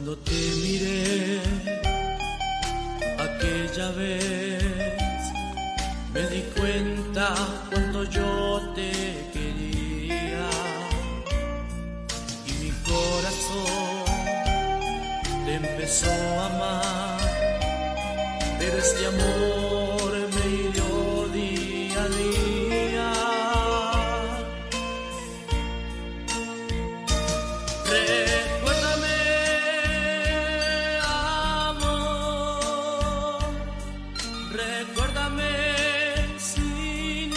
Cuando te miré aquella vez, me di cuenta cuánto yo te quería y mi corazón te empezó a amar, pero este amor me hirió día a día. Recuérdame, amor, recuérdame sin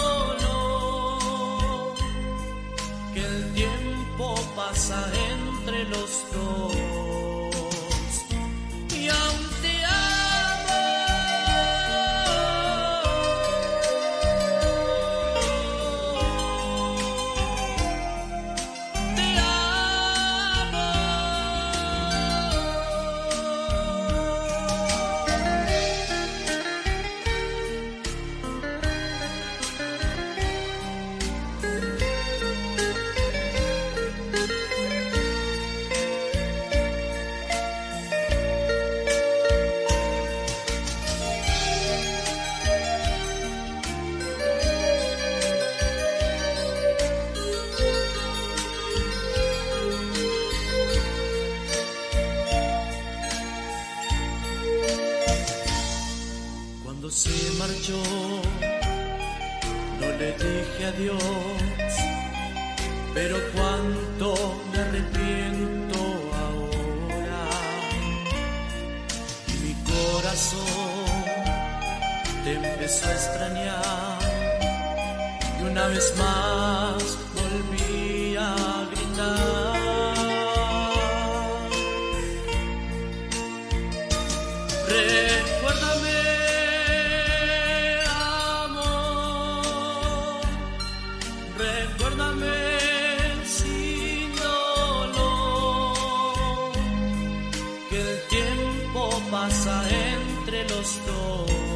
dolor, que el tiempo pasa entre los dos. Y aún te amo, te amo. Cuando se marchó, no le dije adiós, pero cuánto me arrepiento ahora. Y mi corazón te empezó a extrañar, y una vez más volví a gritar. Recuérdame, recuérdame sin dolor, que el tiempo pasa entre los dos.